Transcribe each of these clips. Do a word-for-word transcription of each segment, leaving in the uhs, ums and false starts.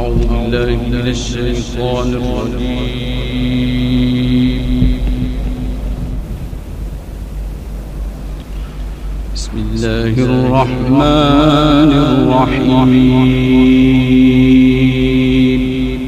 أعوذ بالله من الشيطان الرجيم. بسم الله الرحمن الرحيم.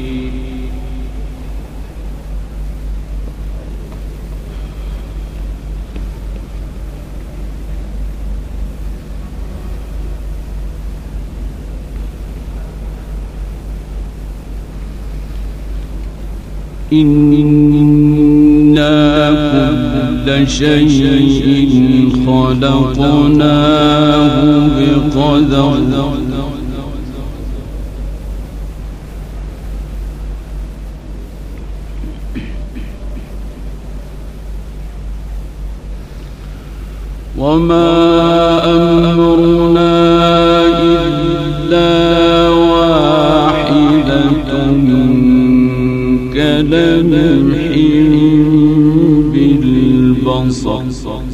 إنا كل شيء خلقناه بقدر وما أمرنا إلا واحدة كلمح بالبصر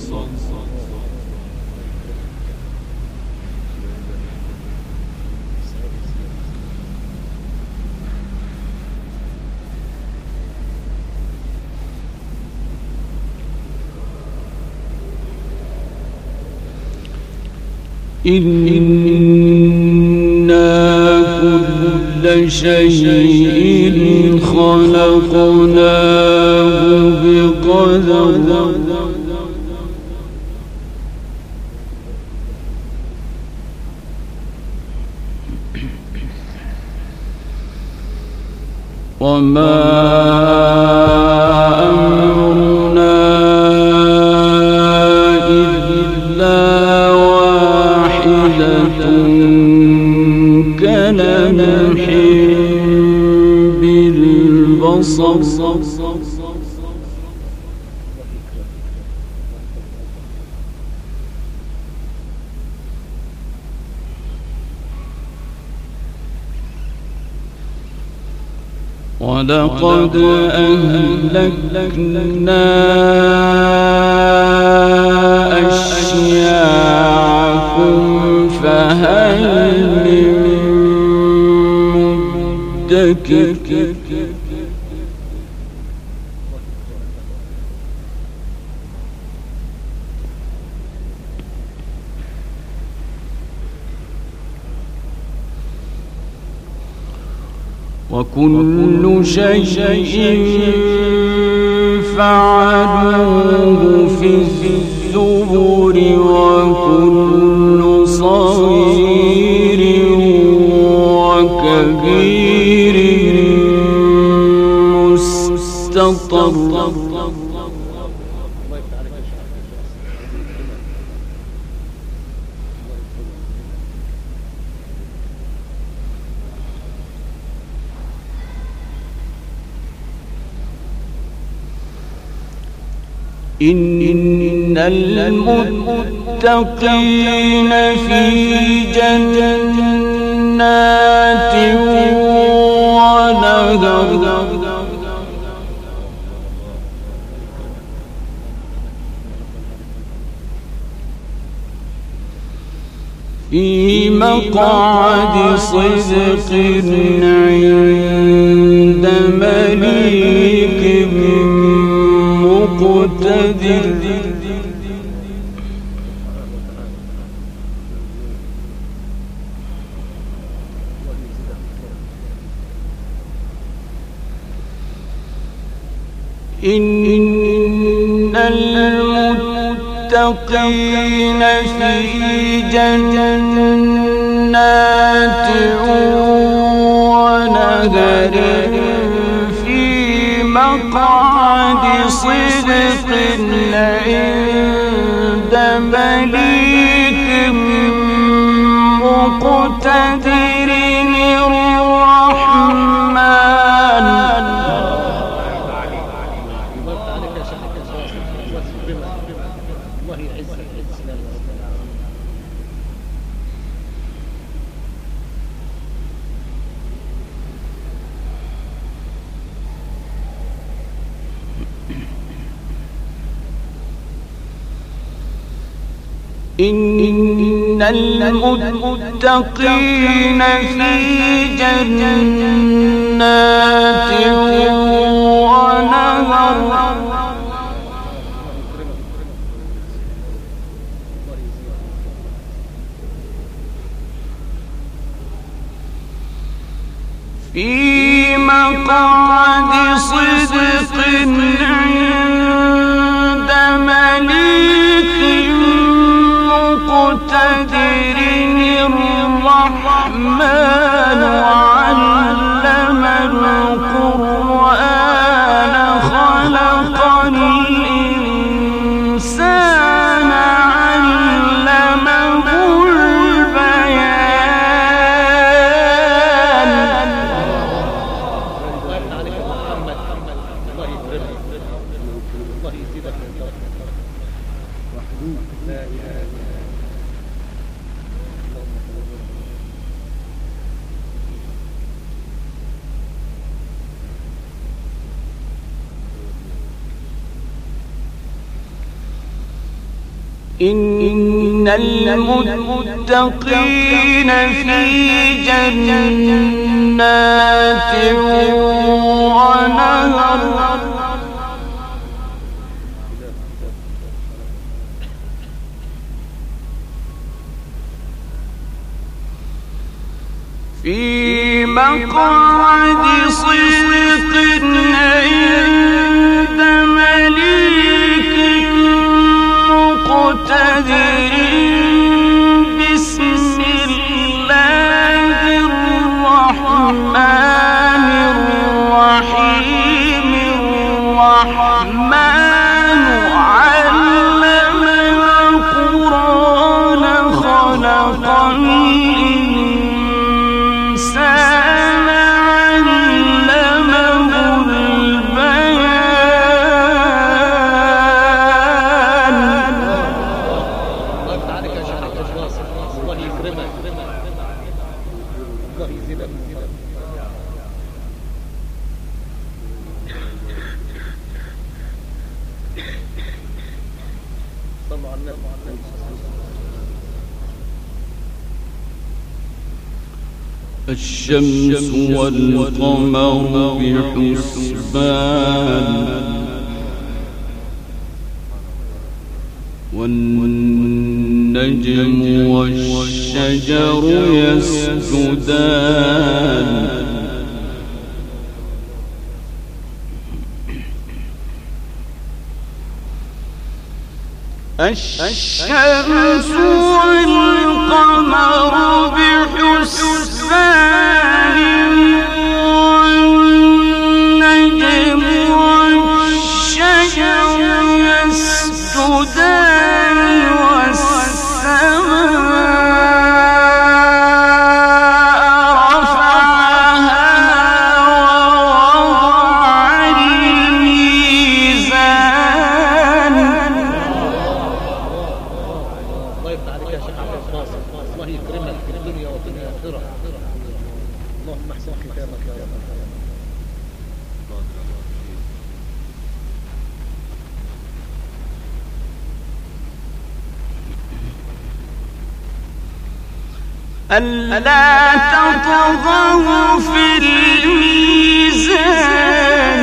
إنا كل شيء خلقناه بقدر وما أمرنا إلا واحدة كلمح بالبصر ولقد أهلكنا أشياعكم فهل من مدكر وكل شيء فعلوه في الزبر وكل صغير وكبير مستطر إن المتقين في جنات ونهر في مقعد صدق عند مليك مقتدر إن المتقين في جنات ونهر في مقعد صدق عند مليك مقتدر الرحمن. إن المتقين في جنات ونهر في مقعد صدق عند مليك مقتدر الرحمن علم القرآن خلق الإنسان علمه البيان. إن المتقين في جنات ونهر في مقعد صدق عند مليك مقتدر. بسم الله الرحمن الرحيم. الرحمن علم القرآن خلق الإنسان علمه البيان. الله عليك يا شيخ ناصر، الله يكرمك، الله يزيدك من فضلك. صلوا على النبي. الشمس والقمر بحسبان والنجم والشجر يسجدان. الشمس والقمر بحسبان والنجم والشجر يسجدان والسماء رفعها ووضع الميزان. الله يفتح عليك يا شيخ ناصر، الله يكرمك في الدنيا وفي الآخرة. اللهم احسن ختامك يا رب. ألا تطغوا في الميزان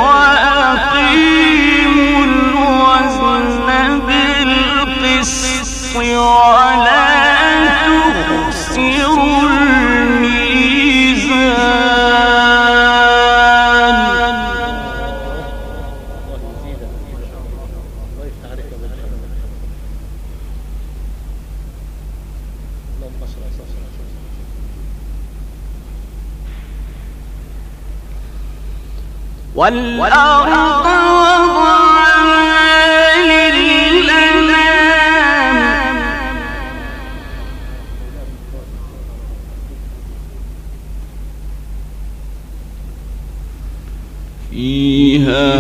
وأقيموا الوزن بالقسط ولا تخسروا الميزان. الله يزيدك، الله يفتح عليك يا رب. اللهم صل على سيدنا والأرض وضعها للأنام فيها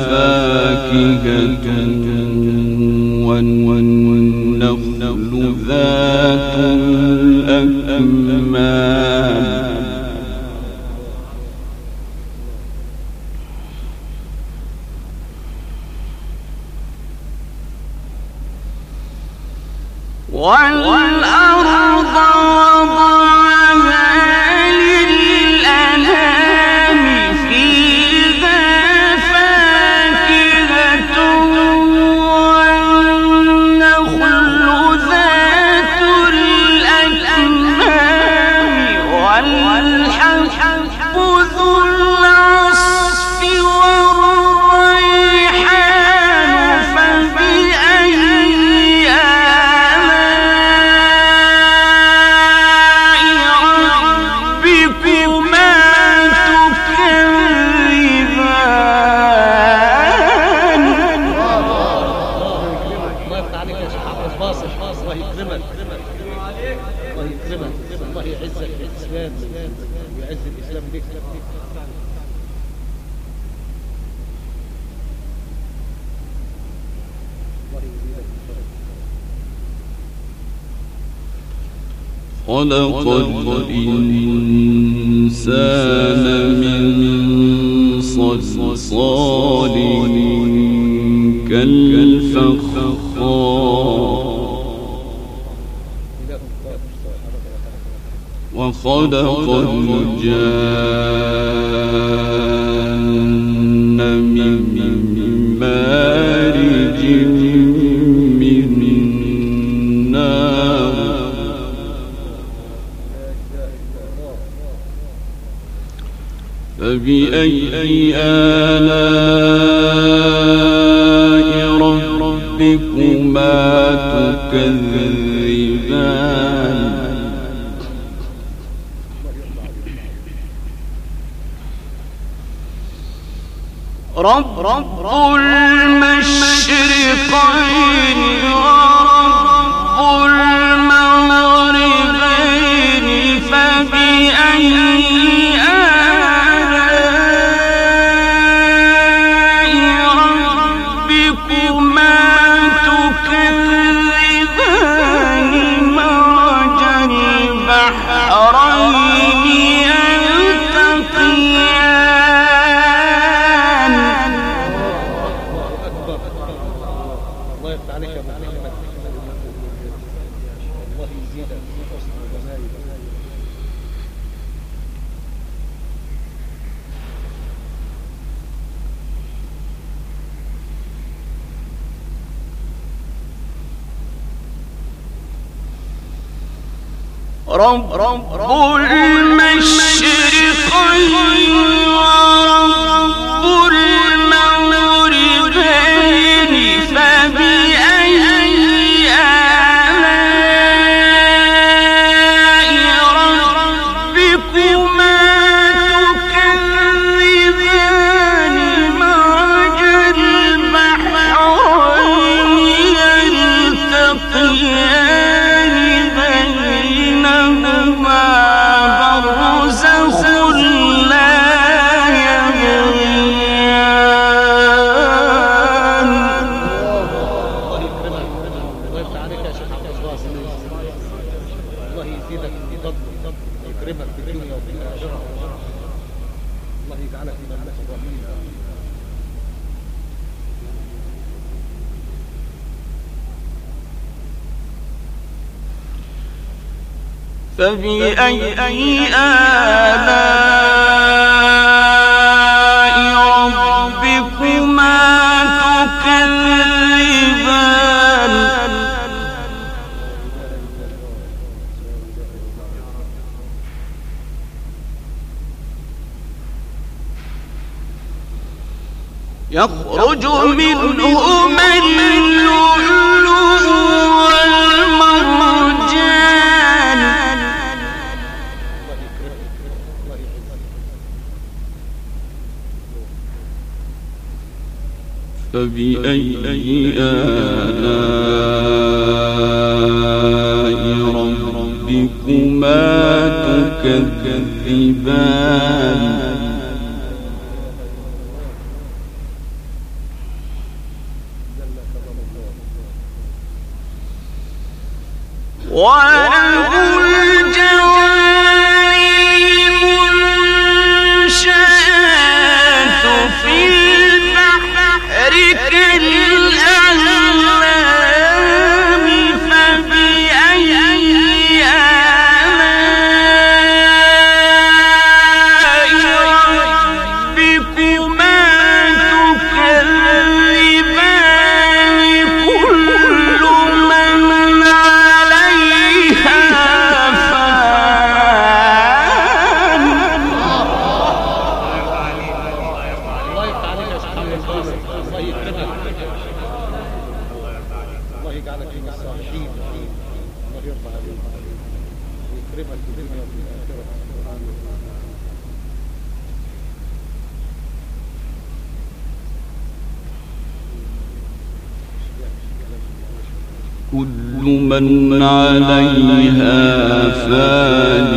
فاكهة والنخل ذات الأكمام والأرض وضعها للأنام فيها فاكهة والنخل ذات الأكمام والحب ذو العصف والريحان فبأي خلق الإنسان من صلصال كالفخار وخلق الجان من مارج من نار فبأي آلاء ربكما تكذبان رب رب المشرقين ورب المغربين فبأي رب رب المشرقين ورب المغربين فبأي آلاء ربكما تكذبان مرج البحرين يلتقيان بينهما برزخ لا يبغيان. الله يكرمك ويفتح عليك يا شيخ عبد الواصل. الله يزيدك في فضله ويكرمك في الدنيا وفي الآخرة. الله يجعلك من الناس الرحيم. فبأي آلاء ربكما تكذبان يخرج منهما اللؤلؤ والمرجان فبأي آلاء ربكما تكذبان وله الجوار المنشآت في البحر كالأعلام فبأي كل من عليها فان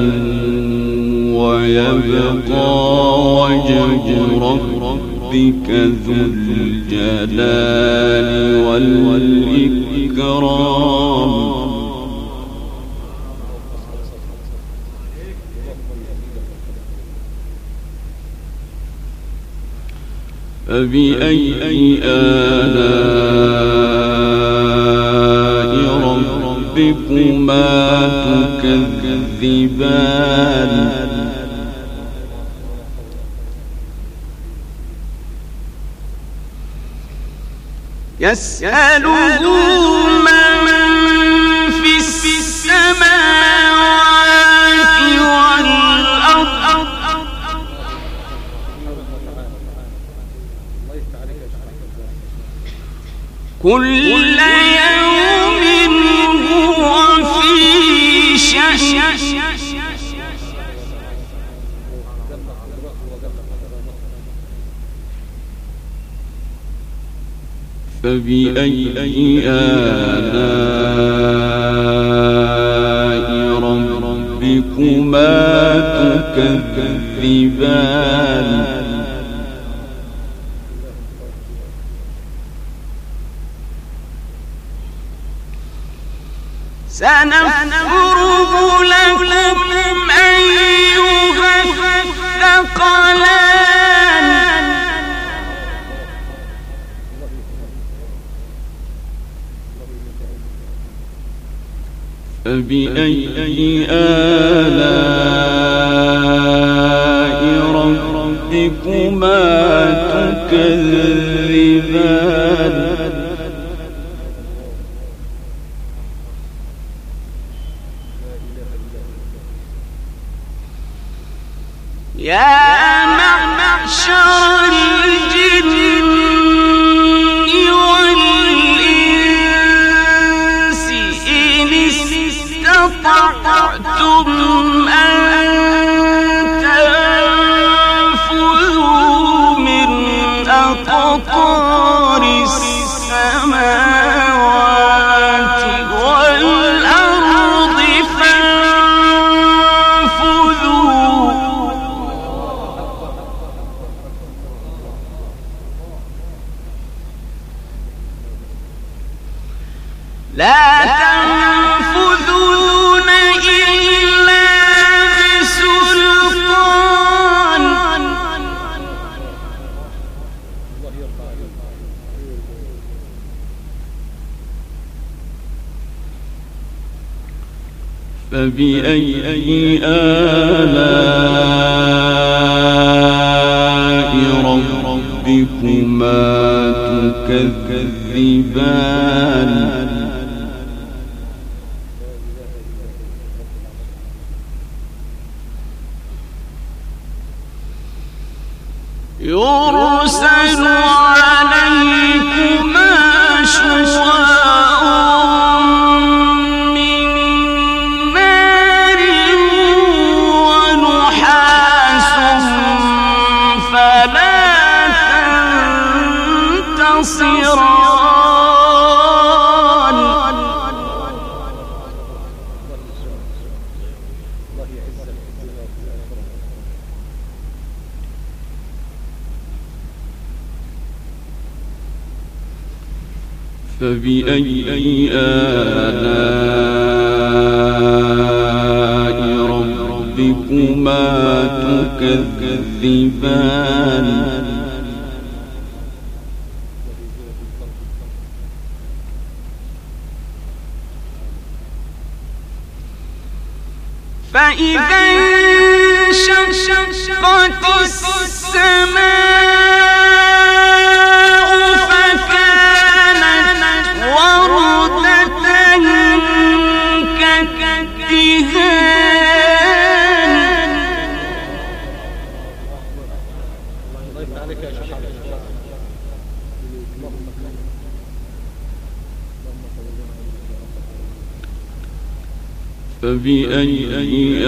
ويبقى وجه ربك ذو الجلال والإكرام. فبأي آلاء ربكما تكذبان. يسأله من في السماوات والأرض كل يوم هو في شأن. فبأي آلاء ربكما تكذبان. سنفرغ لكم أيها الثقلان. فبأي آلاء ربكما تكذبان. يا معشر الجن والإنس إن استطعتم أن تنفذوا من أقطار السماوات والأرض فانفذوا. لا تنفذون إلا بسلطان. فبأي آلاء ربكما تكذبان. يرسل عليكما شواظ من نار ونحاس فلا تنتصران. فبأي آلاء ربكما تكذبان. فإذا انشقت السماء فكانت وردة كالدهان. فبأي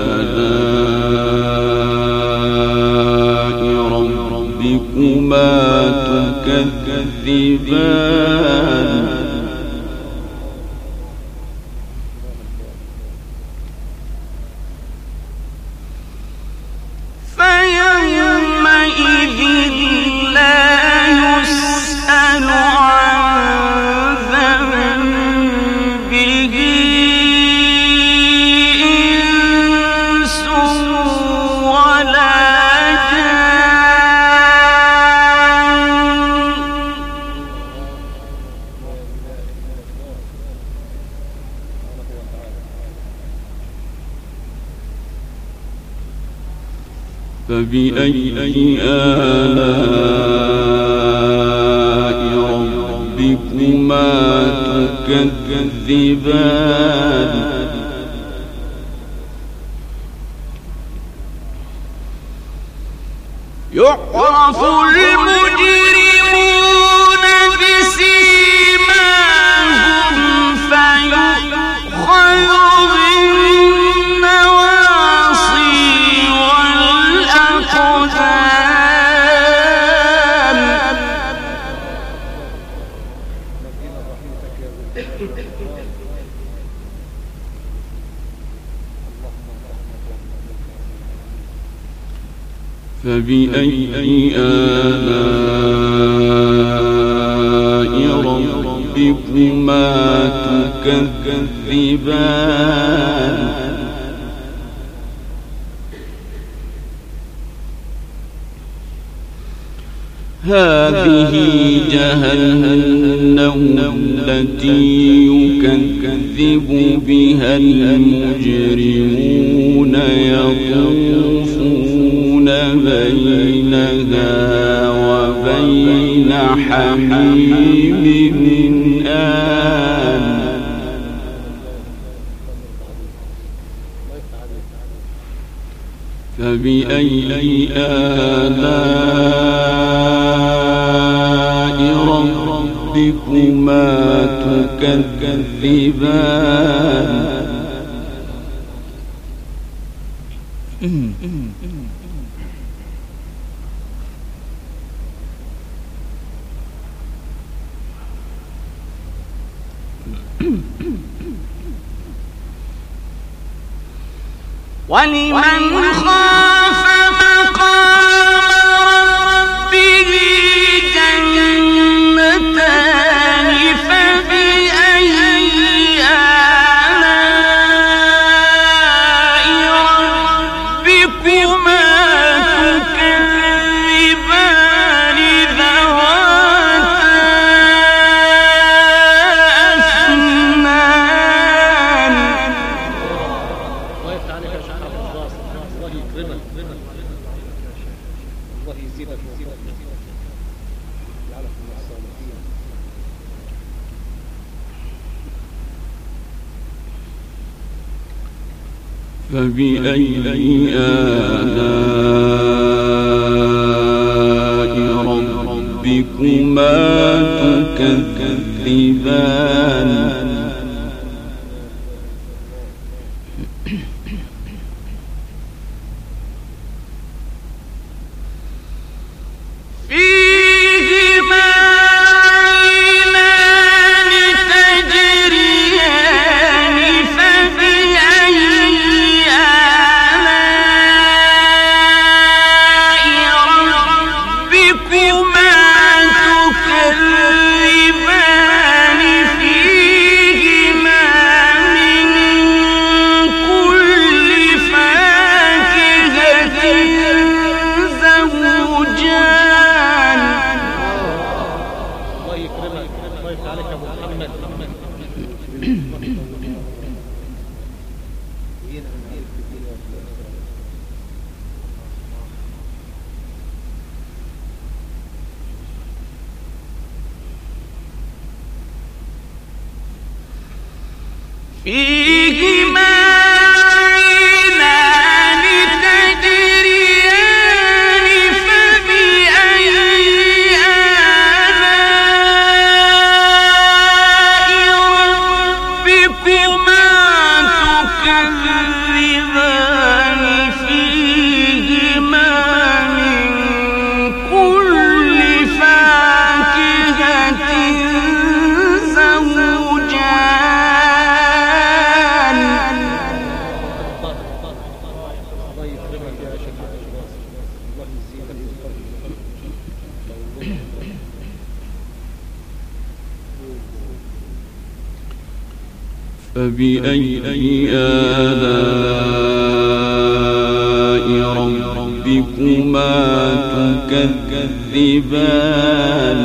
آلاء ربكما تكذبان. فبأي آلاء ربكما تكذبان يعرف المجرمون بسيماهم فيؤخذ بالنواصي والأقدام فبأي آلاء ربكما تكذبان هذه جهنم التي يكذب بها المجرمون يطوفون بينها وبين حميم آن فبأي آلاء ربكما تكذبان ولمن خاف مقام ربه جنتان فبأي آلاء ربكما تكذبان ذواتا أفنان الله يفتح عليك يا شيخ عبد الباسط، الله يكرمك، الله يزيدك يزيدك يجعلك من الصالحين. فبأي آلاء ربكما تكذبان فيهما عينان تجريان فبأي آلاء ربكما تكذبان فيهما من كل فاكهة زوجان الله يكرمك، الله يفتح عليك يا ابو محمد. فيهما عينان تجريان فبأي آلاء ربكما تكذبان فيهما من كل فاكهة زوجان الله يكرمك يا شيخ عبد الباسط، الله يزيدك فبأي آلاء ربكما تكذبان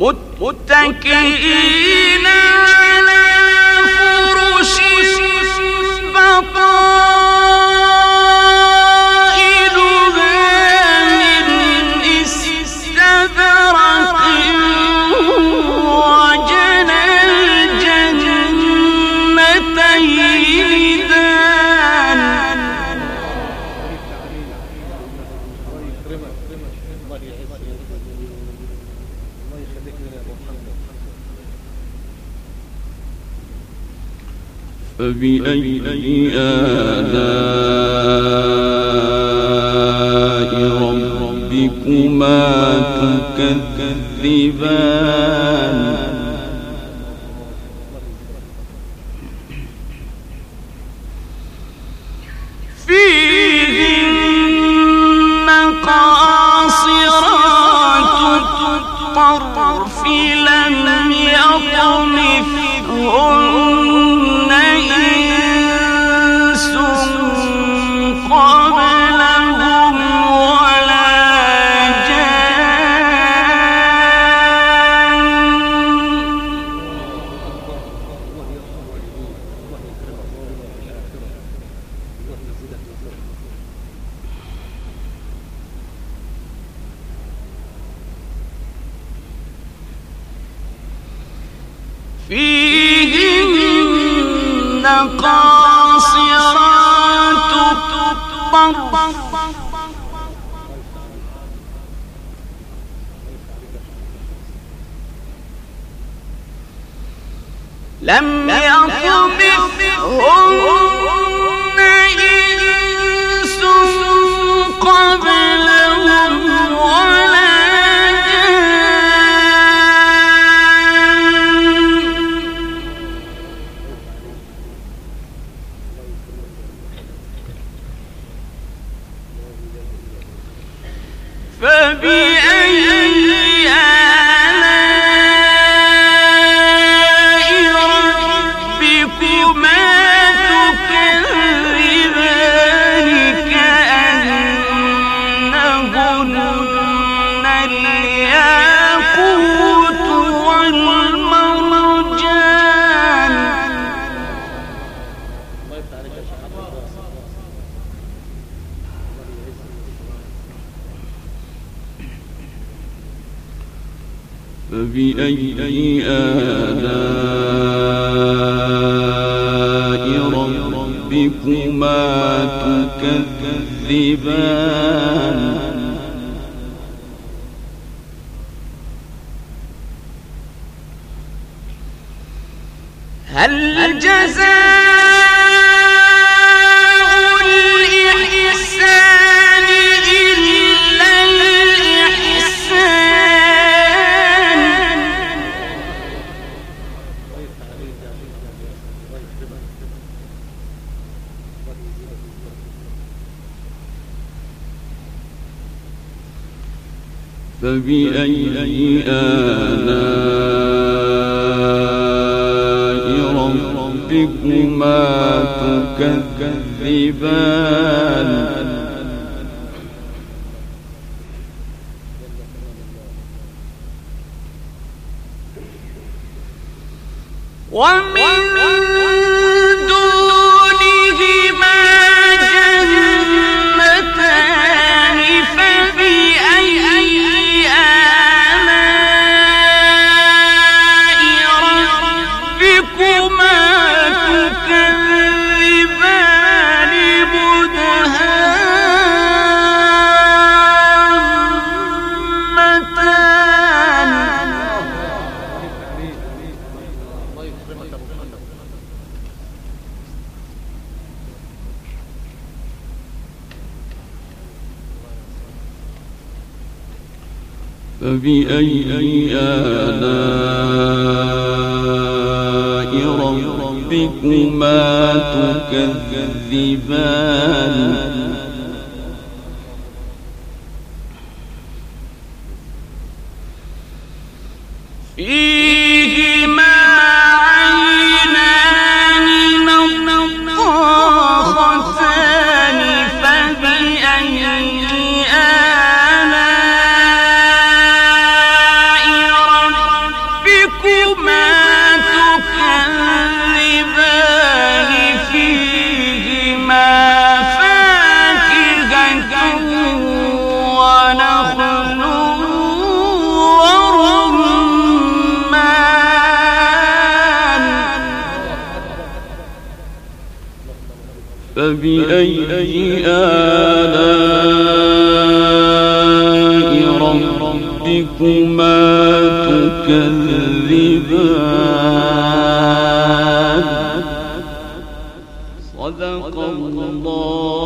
متكئين على فرش بطائنها من استبرق وجنى الجنتين دان. فبأي آلاء ربكما تكذبان فيهن قاصرات الطرف لم يطمثهن إنس قبلهم ولا فيهن قاصرات الطرف لم يطمثهن إنس قبلهم ولا فبأي آلاء ربكما تكذبان كأنهن الياقوت والمرجان. فبأي آلاء ربكما تكذبان هل جزاء الإحسان إلا الإحسان. فبأي آلاء ربكما تكذبان ومن دونهما جنتان فبأي آلاء ربكما تكذبان مدهامتان. فبأي آلاء ربكما تكذبان فيهما عينان نضاختان فبأي آلاء فبأي آلاء ربكما تكذبان صدق الله